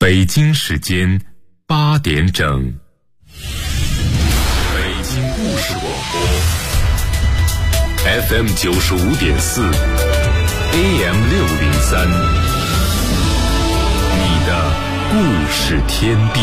北京时间8点整，北京故事广播 FM 95.4 AM 603，你的故事天地。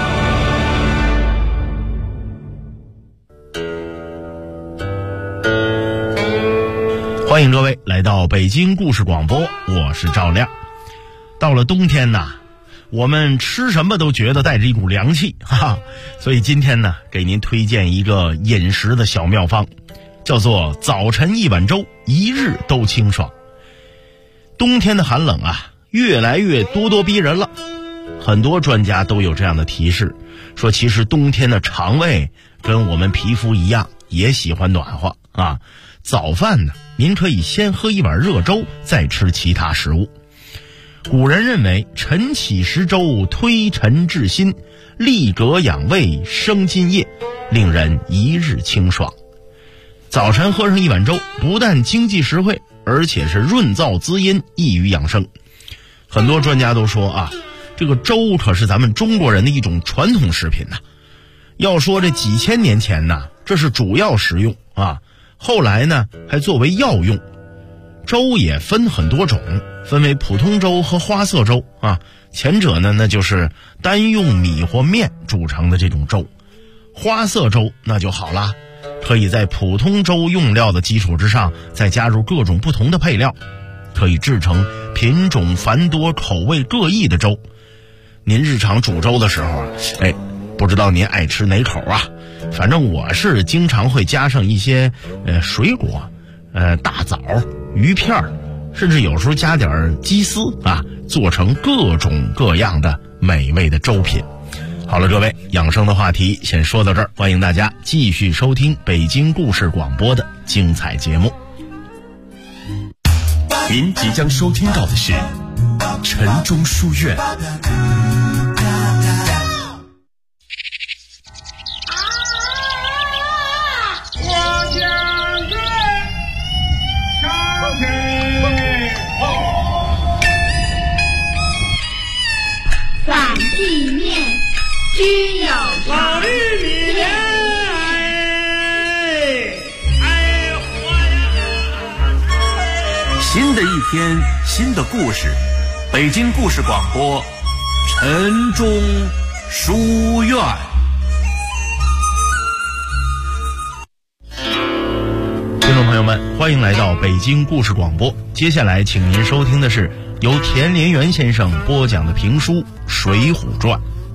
欢迎各位来到北京故事广播，我是赵亮。到了冬天呐，我们吃什么都觉得带着一股凉气，所以今天呢，给您推荐一个饮食的小妙方，叫做早晨一碗粥，一日都清爽。冬天的寒冷啊，越来越咄咄逼人了。很多专家都有这样的提示，说其实冬天的肠胃跟我们皮肤一样，也喜欢暖和啊。早饭呢，您可以先喝一碗热粥，再吃其他食物。古人认为晨起食粥，推陈治心，利膈养胃，生津液，令人一日清爽。早晨喝上一碗粥，不但经济实惠，而且是润燥滋阴，益于养生。很多专家都说啊，这个粥可是咱们中国人的一种传统食品呐。要说这几千年前呢，这是主要食用啊，后来呢还作为药用。粥也分很多种，分为普通粥和花色粥啊。前者呢，那就是单用米或面煮成的这种粥。花色粥那就好了，可以在普通粥用料的基础之上，再加入各种不同的配料，可以制成品种繁多、口味各异的粥。您日常煮粥的时候啊，不知道您爱吃哪口啊？反正我是经常会加上一些水果，大枣、鱼片，甚至有时候加点鸡丝啊，做成各种各样的美味的粥品。好了，各位，养生的话题先说到这儿，欢迎大家继续收听北京故事广播的精彩节目。 您即将收听到的是晨钟书院。 均有法律里面， 新的一天，新的故事，北京故事广播，晨钟书院。 听众朋友们，欢迎来到北京故事广播。接下来，请您收听的是由田连元先生播讲的评书《水浒传》。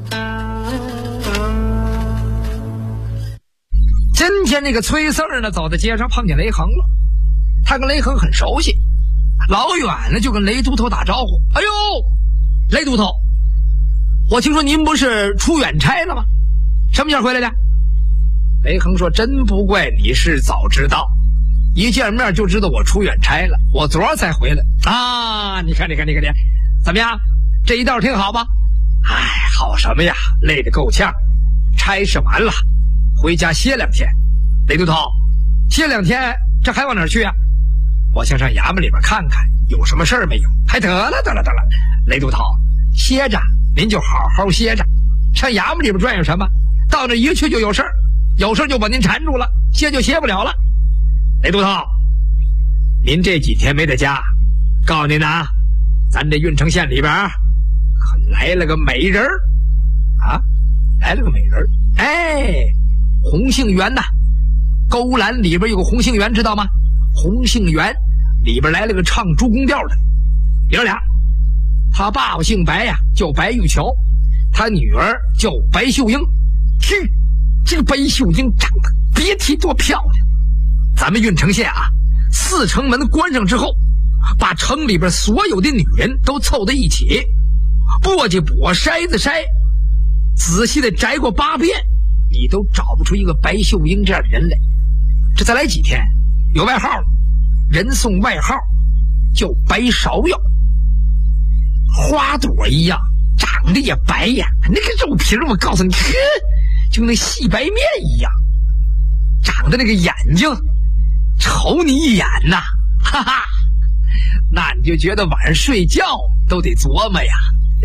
今天这个崔四儿呢，走在街上碰见雷横了。他跟雷横很熟悉，老远呢就跟雷都头打招呼：“哎呦，雷都头，我听说您不是出远差了吗？什么时候回来的？”雷横说：“真不怪你是早知道，一见面就知道我出远差了，我昨儿才回来啊！你看，怎么样？这一道挺好吧？哎，好什么呀，累得够呛。差事完了，回家歇2天。雷都头，歇2天，这还往哪儿去啊？我想上衙门里边看看，有什么事儿没有？还得了，雷都头，歇着，您就好好歇着。上衙门里边转悠什么？到那一去就有事儿，有事儿就把您缠住了，歇就歇不了了。雷都头，您这几天没在家，告诉您啊，咱这郓城县里边可来了个美人儿啊，来了个美人儿。红杏园呐，勾栏里边有个红杏园，知道吗？红杏园里边来了个唱朱公调的，爷俩，他爸爸姓白呀，叫白玉桥，他女儿叫白秀英。这个白秀英长得别提多漂亮。咱们郓城县啊，4城门关上之后，把城里边所有的女人都凑在一起，簸箕簸筛子筛，仔细的摘过8遍，你都找不出一个白秀英这样的人来。这再来几天有外号了，人送外号叫白芍药，花朵一样，长得也白呀，那个肉皮我告诉你，就跟那细白面一样，长得那个眼睛瞅你一眼呐，哈哈，那你就觉得晚上睡觉都得琢磨呀，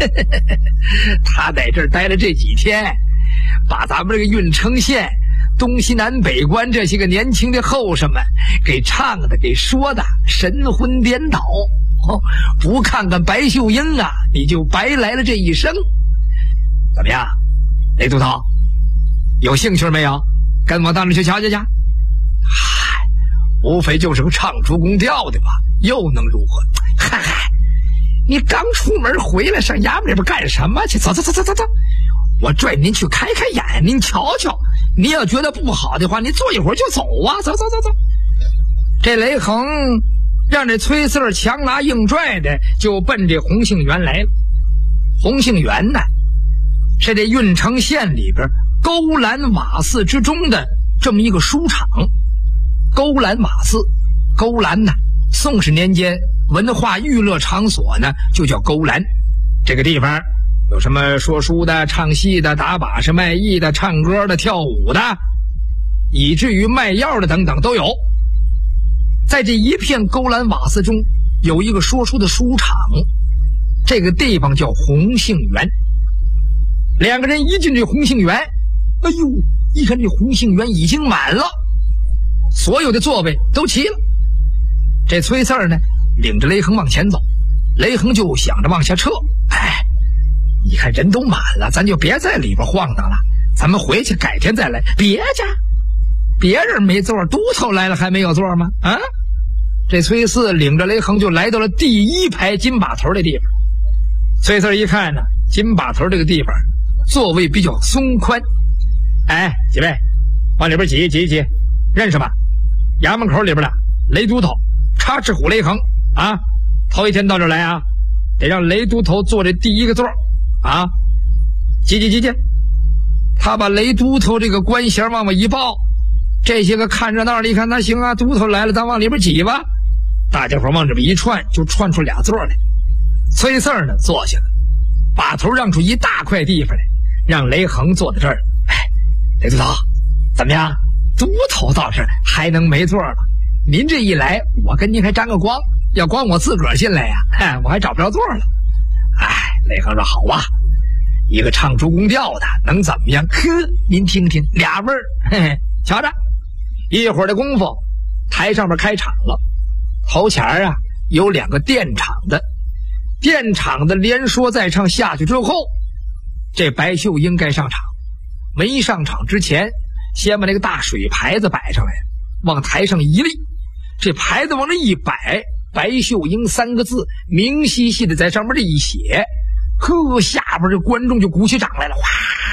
他在这儿待了这几天，把咱们这个郓城县东西南北关这些个年轻的后生们给唱的给说的神魂颠倒。不看看白秀英啊，你就白来了这一生。怎么样，雷督头，有兴趣没有？跟我到那去瞧瞧去。嗨，无非就是个唱出宫调的吧，又能如何？嗨，你刚出门回来，上衙门里边干什么去？走，我拽您去开开眼，您瞧瞧。你要觉得不好的话，你坐一会儿就走啊！走。这雷横让这崔四强拿硬拽的，就奔这洪杏园来了。洪杏园呢，是这郓城县里边勾栏瓦肆之中的这么一个书场。勾栏瓦肆，勾栏呢，宋史年间文化娱乐场所呢就叫勾栏。这个地方有什么说书的、唱戏的、打把式、卖艺的、唱歌的、跳舞的，以至于卖药的等等都有。在这一片勾栏瓦肆中，有一个说书的书场，这个地方叫洪杏园。两个人一进这洪杏园，哎呦，一看这洪杏园已经满了，所有的座位都齐了。这崔四呢，领着雷横往前走，雷横就想着往下撤。你看人都满了，咱就别在里边晃荡了，咱们回去改天再来。别人没座，都头来了还没有座吗？啊！这崔四领着雷横就来到了第一排金把头的地方。崔四一看呢，金把头这个地方座位比较松宽。几位往里边挤，认识吧？衙门口里边的雷都头插翅虎雷横啊，头一天到这儿来啊，得让雷都头坐这第一个座啊，挤。他把雷都头这个官衔往外一报，这些个看热闹的一看，那行啊，都头来了，咱往里边挤吧。大家伙往这边一串，就串出俩座来。崔四呢坐下了，把头让出一大块地方来，让雷横坐在这儿。雷都头，怎么样？都头到这儿还能没座吗？您这一来，我跟您还沾个光，要光我自个儿进来呀，我还找不着座了。雷横说好啊，一个唱出宫调的能怎么样？您听听，俩味儿。瞧着，一会儿的功夫，台上面开场了。头前啊有两个垫场的，垫场的连说带唱下去之后，这白秀英该上场。没上场之前，先把那个大水牌子摆上来，往台上一立，这牌子往这一摆，白秀英3个字明晰细的在上面这一写，下边这观众就鼓起掌来了。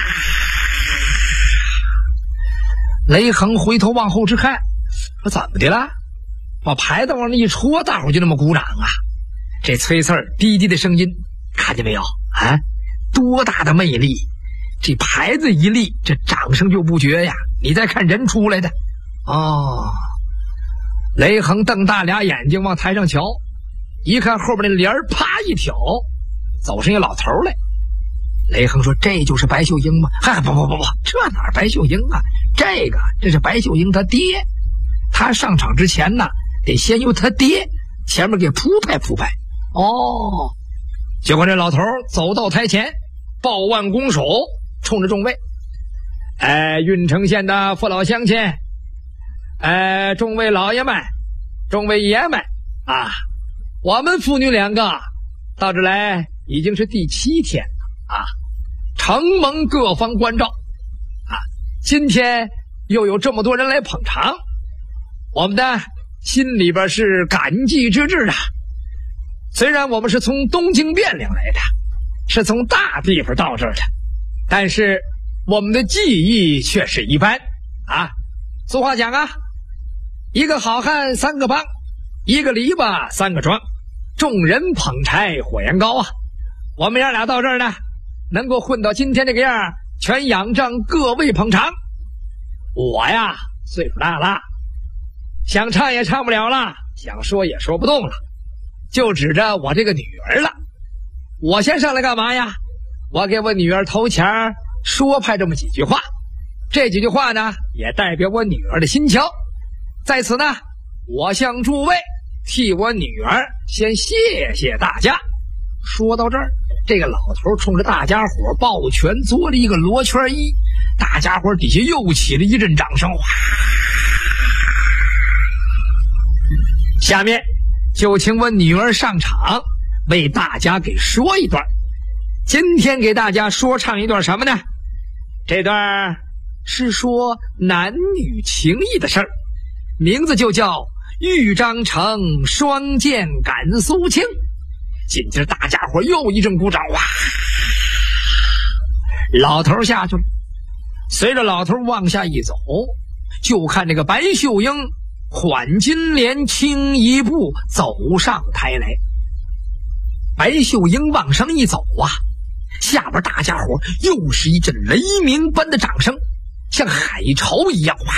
雷横回头往后直看，说怎么的了？把牌子往那一戳，大伙就那么鼓掌啊！这崔四低低的声音，看见没有啊？多大的魅力！这牌子一立，这掌声就不绝呀！你再看人出来的哦。雷横瞪大俩眼睛往台上瞧，一看后边那帘儿，啪一挑，走上一老头来。雷横说：“这就是白秀英吗？”不，这哪白秀英啊？这是白秀英他爹。他上场之前呢，得先由他爹前面给铺排。哦，结果这老头走到台前，抱腕拱手，冲着众位：“郓城县的父老乡亲，众位老爷们，众位爷们啊，我们父女两个到这来已经是第7天了啊，承蒙各方关照啊，今天又有这么多人来捧场，我们的心里边是感激之至的。虽然我们是从东京汴梁来的，是从大地方到这儿的，但是我们的技艺却是一般啊。俗话讲啊，一个好汉3个帮，一个篱笆3个桩，众人捧柴火焰高啊。我们爷俩到这儿呢，能够混到今天这个样，全仰仗各位捧场。我呀岁数大了，想唱也唱不了了，想说也说不动了，就指着我这个女儿了。我先上来干嘛呀？我给我女儿头前说派这么几句话，这几句话呢也代表我女儿的心情。在此呢，我向诸位替我女儿先谢谢大家。说到这儿， 这个老头冲着大家伙抱拳作了一个罗圈揖，大家伙底下又起了一阵掌声。哗！下面就请我女儿上场，为大家给说一段。今天给大家说唱一段什么呢？这段是说男女情谊的事儿，名字就叫豫章城双剑赶苏庆。紧接着大家伙又一阵鼓掌，哇！老头下去了。随着老头往下一走，就看这个白秀英缓金莲轻一步走上台来。白秀英往上一走啊，下边大家伙又是一阵雷鸣般的掌声，像海潮一样，哇！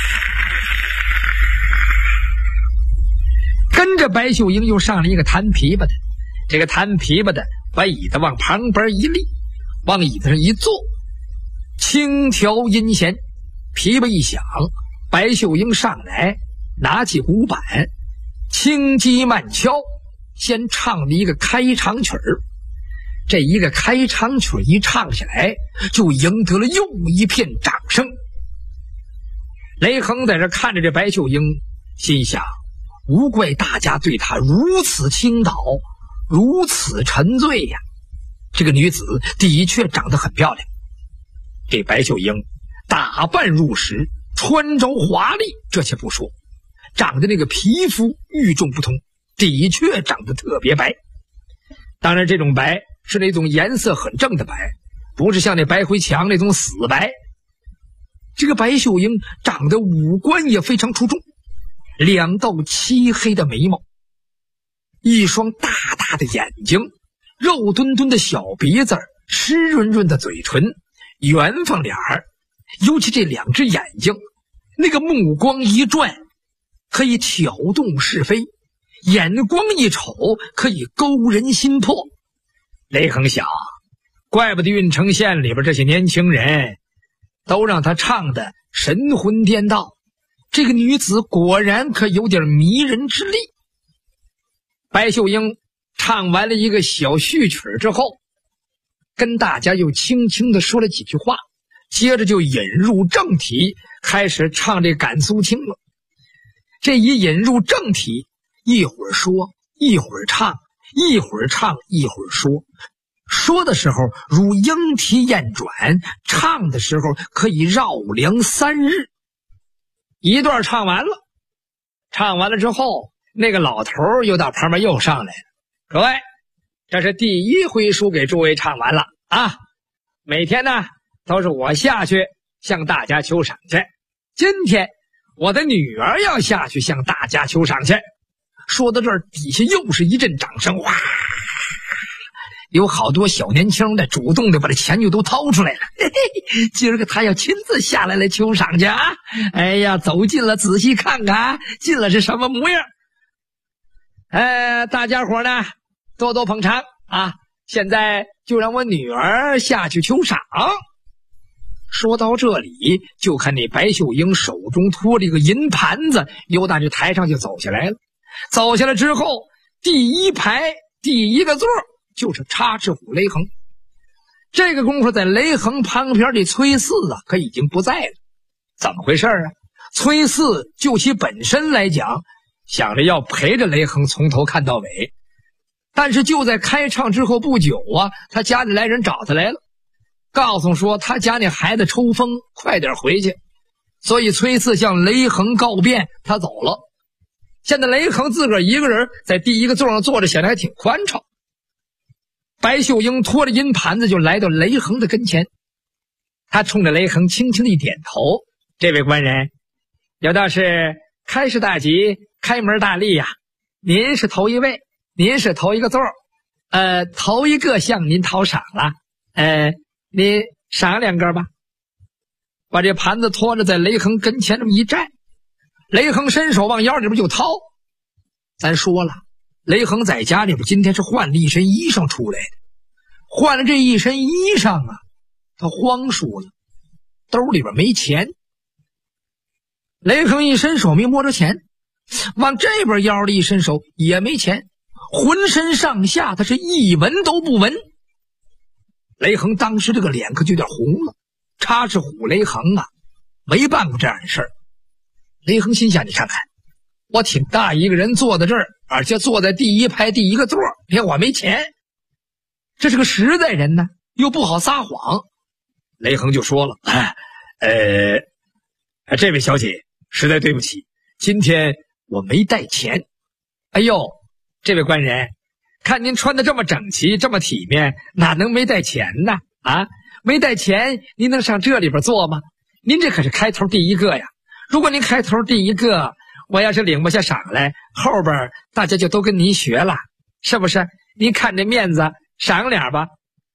跟着白秀英又上了一个弹琵琶的，这个弹琵琶的把椅子往旁边一立，往椅子上一坐，轻调音弦，琵琶一响，白秀英上来拿起鼓板，轻击慢敲，先唱了一个开场曲儿。这一个开场曲一唱下来，就赢得了又一片掌声。雷横在这看着这白秀英，心想，无怪大家对她如此倾倒，如此沉醉呀。这个女子的确长得很漂亮。这白秀英打扮入时，穿着华丽，这且不说，长得那个皮肤与众不同，的确长得特别白。当然这种白是那种颜色很正的白，不是像那白灰墙那种死白。这个白秀英长得五官也非常出众，两道漆黑的眉毛，一双大大的眼睛，肉墩墩的小鼻子，湿润润的嘴唇，圆方脸儿，尤其这两只眼睛，那个目光一转可以挑动是非，眼光一瞅可以勾人心魄。雷横想，怪不得郓城县里边这些年轻人都让他唱的神魂颠倒，这个女子果然可有点迷人之力。白秀英唱完了一个小序曲之后，跟大家又轻轻地说了几句话，接着就引入正题，开始唱这赶苏庆了。这一引入正题，一会儿说，一会儿唱，一会儿唱，一会儿说。说的时候如莺啼燕转，唱的时候可以绕梁3日。一段唱完了，唱完了之后，那个老头又到旁边又上来了。各位，这是第一回书给诸位唱完了啊！每天呢都是我下去向大家求赏去，今天我的女儿要下去向大家求赏去。说到这儿，底下又是一阵掌声，哇！有好多小年轻的主动的把这钱就都掏出来了，嘿嘿，今儿个他要亲自下来求赏去啊！哎呀，走近了仔细看看，进了是什么模样？大家伙呢多多捧场啊！现在就让我女儿下去求赏。说到这里，就看那白秀英手中托了一个银盘子，由打这台上就走下来了。走下来之后，第一排第一个座就是插翅虎雷横。这个功夫在雷横旁边的崔四啊可已经不在了。怎么回事啊？崔四就其本身来讲，想着要陪着雷横从头看到尾，但是就在开唱之后不久啊，他家里来人找他来了，告诉说他家那孩子抽风，快点回去。所以崔四向雷横告别，他走了。现在雷横自个儿一个人在第一个座上坐着，显得还挺宽敞。白秀英拖着银盘子就来到雷横的跟前，他冲着雷横轻轻的一点头：“这位官人，有道是开市大吉，开门大利呀。您是头一位，您是头一个座，头一个向您讨赏了，您赏2个吧。”把这盘子拖着在雷横跟前这么一站，雷横伸手往腰里边就掏。咱说了，雷横在家里边今天是换了一身衣裳出来的，换了这一身衣裳啊，他慌输了，兜里边没钱。雷横一伸手没摸着钱，往这边腰里一伸手也没钱，浑身上下他是一文都不闻， 雷横当时这个脸可就有点红了。插翅虎雷横啊，没办过这样的事儿。雷横心想，你看看，我挺大一个人坐在这儿，而且坐在第一排第一个座，连我没钱，这是个实在人呢，又不好撒谎。雷横就说了，这位小姐，实在对不起，今天我没带钱。哎呦，这位官人，看您穿得这么整齐，这么体面，哪能没带钱呢？啊，没带钱，您能上这里边坐吗？您这可是开头第一个呀！如果您开头第一个，我要是领不下赏来，后边大家就都跟您学了，是不是？您看这面子，赏脸吧。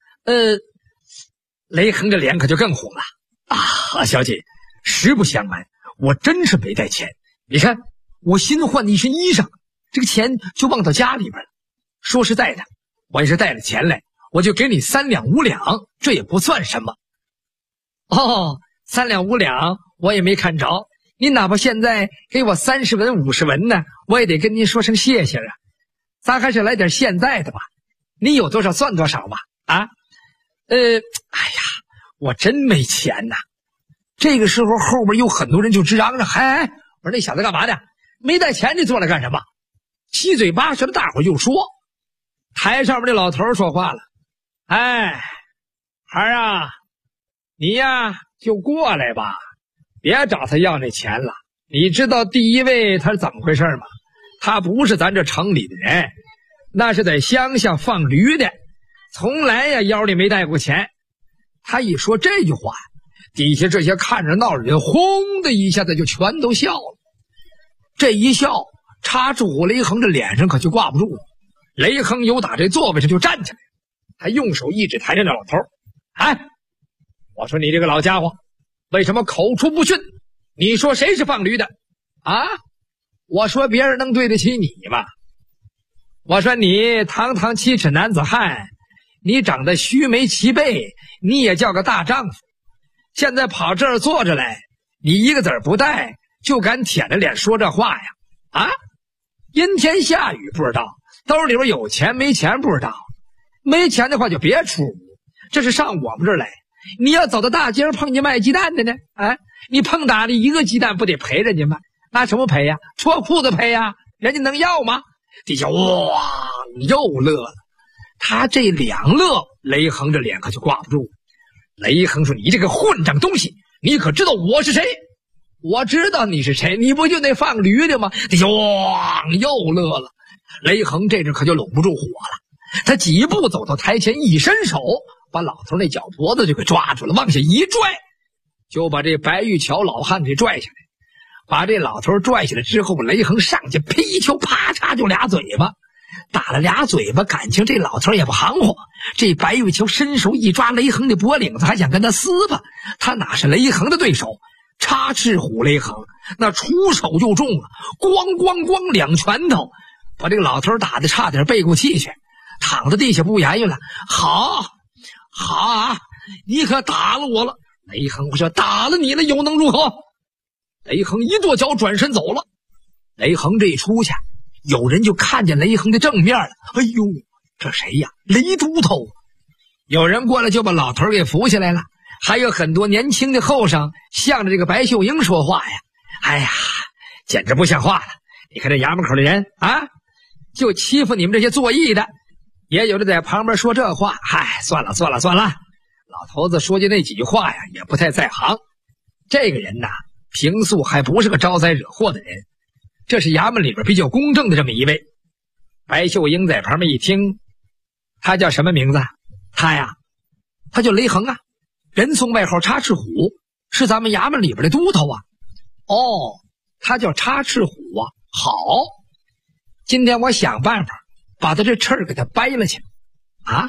雷横这脸可就更红了啊！小姐，实不相瞒，我真是没带钱。你看，我新换的一身衣裳，这个钱就忘到家里边了。说实在的，我要是带了钱来，我就给你3两5两，这也不算什么。哦，3两5两我也没看着，您哪怕现在给我30文50文呢，我也得跟您说声谢谢啊。咱还是来点现在的吧，您有多少算多少吧。啊，哎呀，我真没钱呐。这个时候后边有很多人就直嚷嚷，我说那小子干嘛呢？没带钱你坐来干什么？七嘴八舌的大伙就说。台上面这老头说话了，孩儿啊，你呀就过来吧，别找他要那钱了。你知道第一位他是怎么回事吗？他不是咱这城里的人，那是在乡下放驴的，从来呀腰里没带过钱。他一说这句话，底下这些看着闹的人轰的一下子就全都笑了。这一笑，插翅虎雷横这脸上可就挂不住了。雷横由打这座位上就站起来，他用手一指台上的老头，我说你这个老家伙，为什么口出不逊？你说谁是放驴的啊？我说别人能对得起你吗？我说你堂堂7尺男子汉，你长得须眉齐背，你也叫个大丈夫，现在跑这儿坐着来，你一个子儿不带就敢舔着脸说这话呀？啊，阴天下雨不知道，兜里边有钱没钱不知道，没钱的话就别出屋，这是上我们这儿来。你要走到大街上碰见卖鸡蛋的呢，你碰打了1个鸡蛋不得赔人家吗？拿什么赔呀？脱裤子赔呀？人家能要吗？底下哇又乐了。他这2乐，雷横这脸可就挂不住。雷横说，你这个混账东西，你可知道我是谁？我知道你是谁，你不就那放驴的吗？底下哇又乐了。雷横这阵可就拢不住火了，他几步走到台前，一伸手把老头那脚脖子就给抓住了，往下一拽，就把这白玉桥老汉给拽下来。把这老头拽下来之后，雷横上去噼就啪嚓就俩嘴巴，打了俩嘴巴，感情这老头也不含糊。这白玉桥伸手一抓雷横的脖领子，还想跟他撕吧，他哪是雷横的对手？插翅虎雷横那出手就重了，咣咣咣2拳头，把这个老头打得差点背过气去，躺在地下不言语了。好啊，你可打了我了。雷横我说打了你了又能如何？雷横一跺脚转身走了。雷横这一出去，有人就看见雷横的正面了。哎呦，这谁呀？雷都头。有人过来就把老头给扶下来了，还有很多年轻的后生向着这个白秀英说话呀。哎呀，简直不像话了！你看这衙门口的人啊，就欺负你们这些做义的。也有的在旁边说这话，算了，老头子说句那几句话呀，也不太在行。这个人呐，平素还不是个招灾惹祸的人，这是衙门里边比较公正的这么一位。白秀英在旁边一听，他叫什么名字？他叫雷横啊，人送外号插翅虎，是咱们衙门里边的都头啊。哦，他叫插翅虎啊。好，今天我想办法把他这翅儿给他掰了去啊！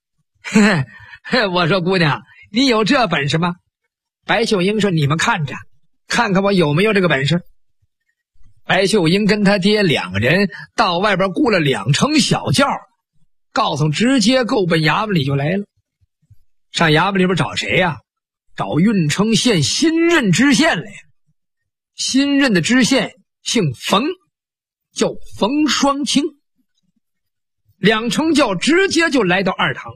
我说姑娘，你有这本事吗？白秀英说，你们看着，看看我有没有这个本事。白秀英跟他爹2个人到外边雇了2乘小轿，告诉直接够奔衙门里就来了。上衙门里边找谁呀？找郓城县新任知县来。新任的知县姓冯，叫冯双清。2乘轿直接就来到2堂，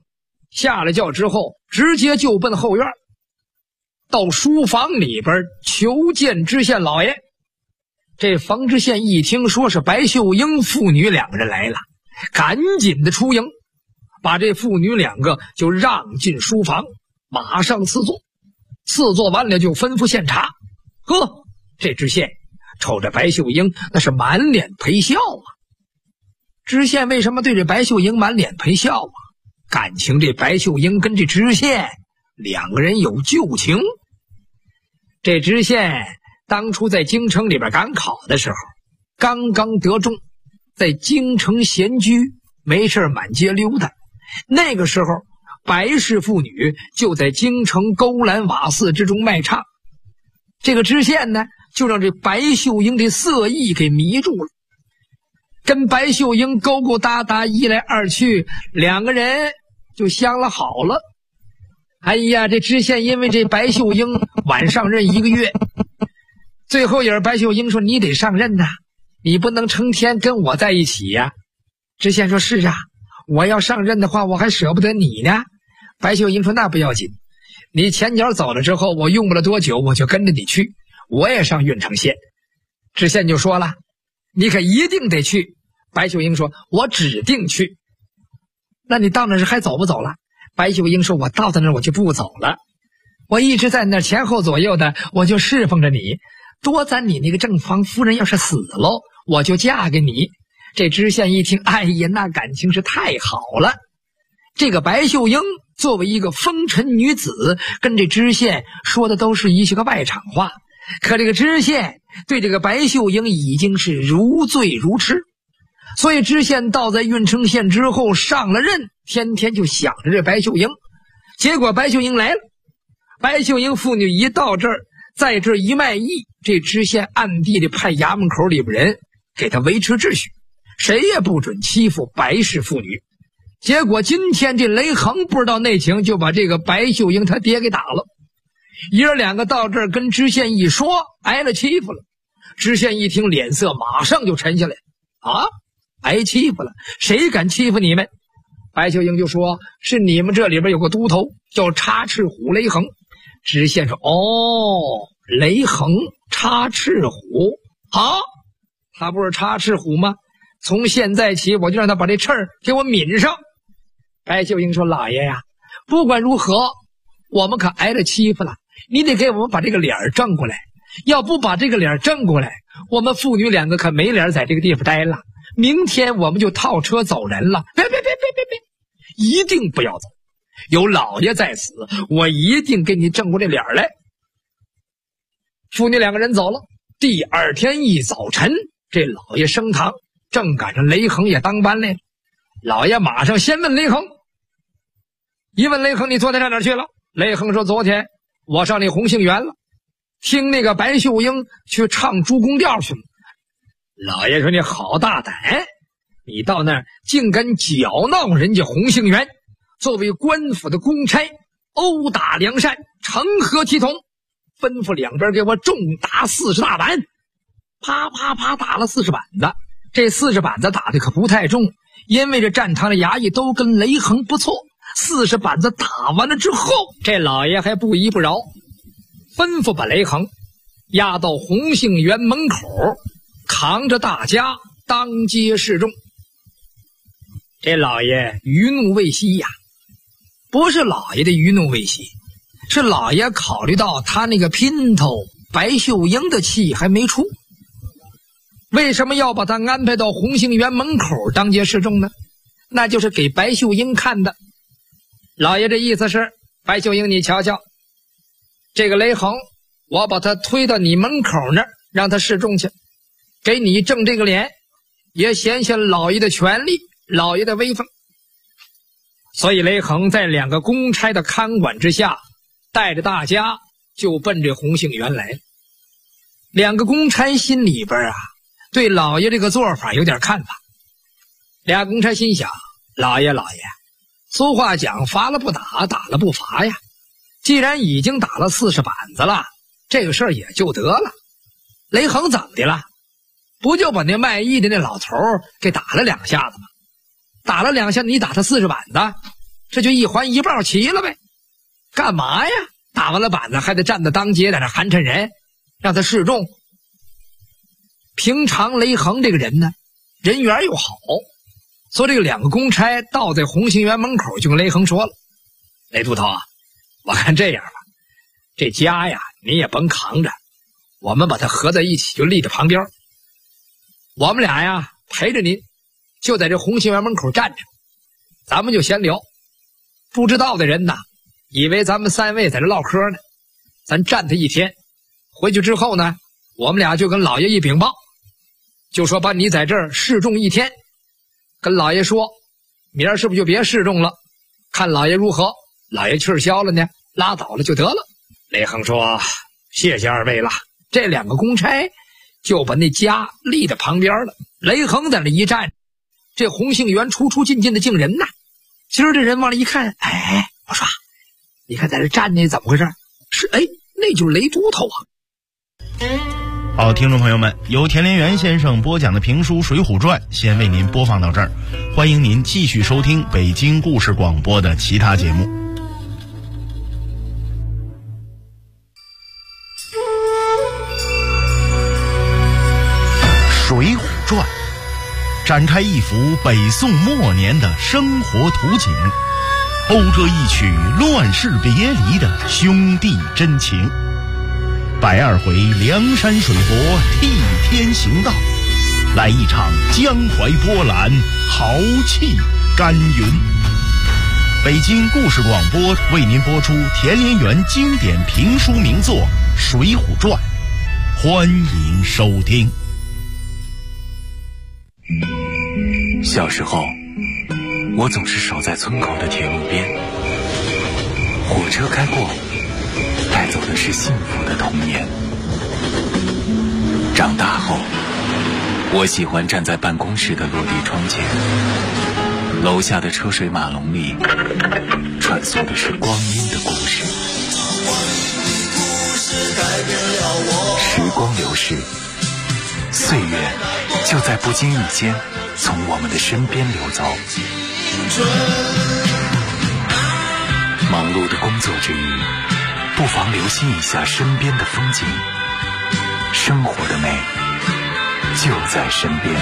下了轿之后，直接就奔后院，到书房里边求见知县老爷。这冯知县一听说是白秀英父女两个人来了，赶紧的出营，把这父女两个就让进书房，马上赐座。赐座完了就吩咐献茶。呵，这知县瞅着白秀英那是满脸陪笑啊。知县为什么对这白秀英满脸陪笑啊？感情这白秀英跟这知县两个人有旧情。这知县当初在京城里边赶考的时候，刚刚得中，在京城闲居，没事满街溜达。那个时候白氏妇女就在京城勾栏瓦肆之中卖唱。这个知县呢，就让这白秀英这色艺给迷住了，跟白秀英勾勾搭搭，一来二去，两个人就相了好了。哎呀，这知县因为这白秀英晚上任1个月，最后也是白秀英说你得上任呐，你不能成天跟我在一起呀。知县说是啊，我要上任的话我还舍不得你呢。白秀英说那不要紧，你前脚走了之后，我用不了多久我就跟着你去，我也上郓城县。知县就说了你可一定得去。白秀英说我指定去。那你到那时还走不走了？白秀英说我到那我就不走了，我一直在那前后左右的，我就侍奉着你，多咱你那个正房夫人要是死了，我就嫁给你。这知县一听，哎呀，那感情是太好了。这个白秀英作为一个风尘女子，跟这知县说的都是一些个外场话，可这个知县对这个白秀英已经是如醉如痴。所以知县到在郓城县之后上了任，天天就想着这白秀英。结果白秀英来了，白秀英妇女一到这儿，在这一卖艺，这知县暗地里派衙门口里边人给他维持秩序，谁也不准欺负白氏妇女。结果今天这雷横不知道内情，就把这个白秀英他爹给打了。爷儿两个到这儿跟知县一说，挨了欺负了。知县一听，脸色马上就沉下来。啊，挨欺负了？谁敢欺负你们？白秀英就说是你们这里边有个都头叫插翅虎雷横。知县说哦，雷横插翅虎啊，他不是插翅虎吗？从现在起我就让他把这翅儿给我抿上。白秀英说老爷呀，不管如何我们可挨了欺负了，你得给我们把这个脸正过来，要不把这个脸正过来，我们父女两个可没脸在这个地方待了，明天我们就套车走人了。别，一定不要走，有老爷在此，我一定给你正过这脸来。父女两个人走了。第二天一早晨，这老爷升堂，正赶上雷横也当班来了。老爷马上先问雷横，一问雷横，你昨天上哪儿去了？雷横说昨天我上那红杏园了，听那个白秀英去唱朱公调去了。老爷说你好大胆，你到那儿竟敢搅闹人家红杏园，作为官府的公差，殴打良善，成何体统？吩咐两边给我重打40大板。啪啪啪打了40板子。这40板子打的可不太重，因为这站堂的衙役都跟雷横不错。40板子打完了之后，这老爷还不依不饶，吩咐把雷横押到红杏园门口，扛着大家当街示众。这老爷余怒未息呀，不是老爷的余怒未息，是老爷考虑到他那个姘头白秀英的气还没出。为什么要把他安排到红杏园门口当街示众呢？那就是给白秀英看的。老爷这意思是，白秀英你瞧瞧，这个雷横我把他推到你门口那儿，让他示众去，给你正这个脸，也显显老爷的权力，老爷的威风。所以雷横在2个公差的看管之下，带着大家就奔这红杏园来了。2个公差心里边啊，对老爷这个做法有点看法。俩公差心想，老爷，俗话讲罚了不打，打了不罚呀。既然已经打了40板子了，这个事儿也就得了。雷横怎么的了？不就把那卖艺的那老头给打了2下子吗？打了2下，你打他40板子， 这就一环一抱齐了呗。干嘛呀？打完了板子还得站在当街在那寒碜人，让他示众。平常雷横这个人呢，人缘又好，所以这个2个公差到在红星园门口，就跟雷横说了：“雷秃头啊，我看这样吧，这家呀你也甭扛着，我们把它合在一起，就立在旁边。我们俩呀陪着您，就在这红星园门口站着，咱们就闲聊。不知道的人呐，以为咱们3位在这唠嗑呢。咱站他一天，回去之后呢，我们俩就跟老爷一禀报，就说把你在这儿示众1天，跟老爷说，明儿是不是就别示众了？看老爷如何，老爷气儿消了呢，拉倒了就得了。”雷横说：“谢谢2位了。”这2个公差就把那家立在旁边了。雷横在那一站，这红杏园出出进进的进人呐。今儿这人往那一看，哎，我说你看在这站着怎么回事？是，哎，那就是雷秃头啊。 好，听众朋友们，由田连元先生播讲的评书《水浒传》先为您播放到这儿，欢迎您继续收听北京故事广播的其他节目。《水浒传》展开一幅北宋末年的生活图景，讴歌一曲乱世别离的兄弟真情。120回梁山水泊替天行道，来一场江淮波澜，豪气干云。北京故事广播为您播出田连元经典评书名作《水浒传》，欢迎收听。 小时候，我总是守在村口的铁路边，火车开过，带走的是幸福的童年。长大后，我喜欢站在办公室的落地窗前，楼下的车水马龙里穿梭的是光阴的故事。时光流逝，岁月就在不经意间从我们的身边流走。忙碌的工作之余，不妨留心一下身边的风景，生活的美就在身边。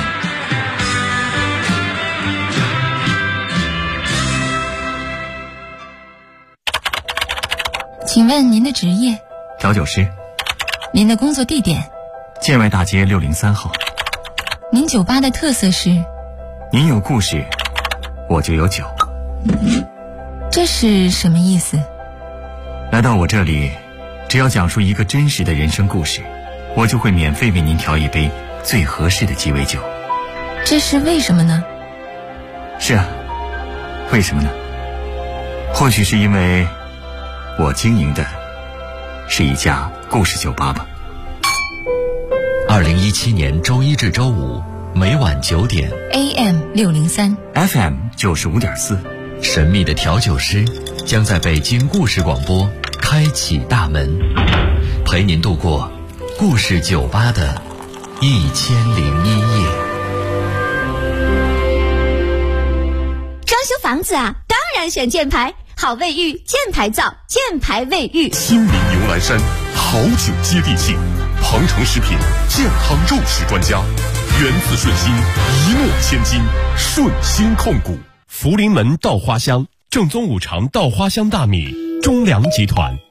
请问您的职业？ 调酒师。 您的工作地点？ 建外大街603号。 您酒吧的特色是？ 您有故事，我就有酒。 这是什么意思？ 来到我这里，只要讲述一个真实的人生故事，我就会免费为您调一杯最合适的鸡尾酒。 这是为什么呢？ 是啊，为什么呢？或许是因为我经营的是一家故事酒吧吧。 2017年周一至周五每晚9点 AM 603 FM 95.4， 神秘的调酒师将在北京故事广播开启大门，陪您度过故事酒吧的1001夜。 装修房子啊，当然选箭牌，好卫浴，箭牌造，箭牌卫浴。 亲临牛栏山，好酒接地气。鹏程食品健康肉食专家，源自顺心，一诺千金，顺心控股。福临门稻花香，正宗5常稻花香大米，中粮集团。